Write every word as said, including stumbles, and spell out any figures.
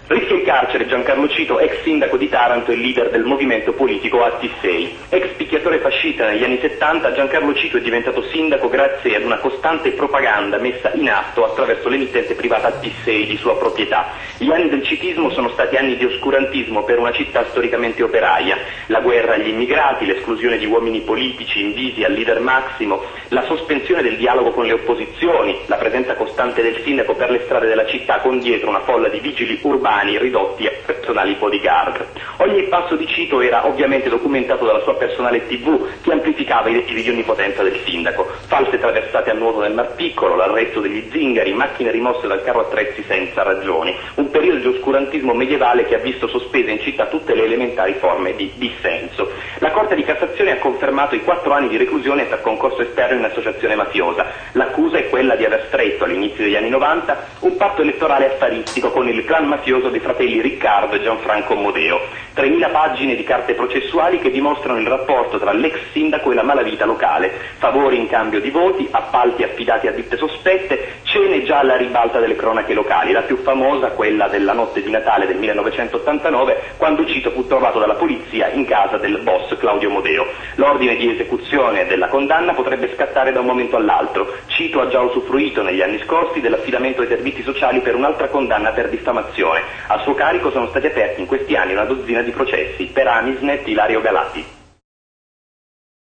Rischia il carcere Giancarlo Cito, ex sindaco di Taranto e leader del movimento politico A T sei. Ex picchiatore fascista negli anni settanta, Giancarlo Cito è diventato sindaco grazie ad una costante propaganda messa in atto attraverso l'emittente privata A T sei di sua proprietà. Gli anni del citismo sono stati anni di oscurantismo per una città storicamente operaia. La guerra agli immigrati, l'esclusione di uomini politici invisi al leader massimo, la sospensione del dialogo con le opposizioni, la presenza costante del sindaco per le strade della città con dietro una folla di vigili urbani ridotti a personali bodyguard. Ogni passo di Cito era ovviamente documentato dalla sua personale tivù che amplificava i dettagli di onnipotenza del sindaco. False traversate a nuoto nel Mar Piccolo, l'arresto degli zingari, macchine rimosse dal carro attrezzi senza ragioni. Un periodo di oscurantismo medievale che ha visto sospese in città tutte le elementari forme di dissenso. La Corte di Cassazione ha confermato i quattro anni di reclusione per concorso esterno in associazione mafiosa. L'accusa è quella di aver stretto all'inizio degli anni novanta un patto elettorale affaristico con il clan mafioso dei fratelli Riccardo e Gianfranco Modeo. tremila pagine di carte processuali che dimostrano il rapporto tra l'ex sindaco e la malavita locale, favori in cambio di voti, appalti affidati a ditte sospette, cene già alla ribalta delle cronache locali, la più famosa quella della notte di Natale del millenovecentottantanove, quando Cito fu trovato dalla polizia in casa del boss Claudio Modeo. L'ordine di esecuzione della condanna potrebbe scattare da un momento all'altro. Cito ha già usufruito negli anni scorsi dell'affidamento ai servizi sociali per un'altra condanna per diffamazione. A suo carico sono stati aperti in questi anni una dozzina di processi per Anisnet Ilario Galati.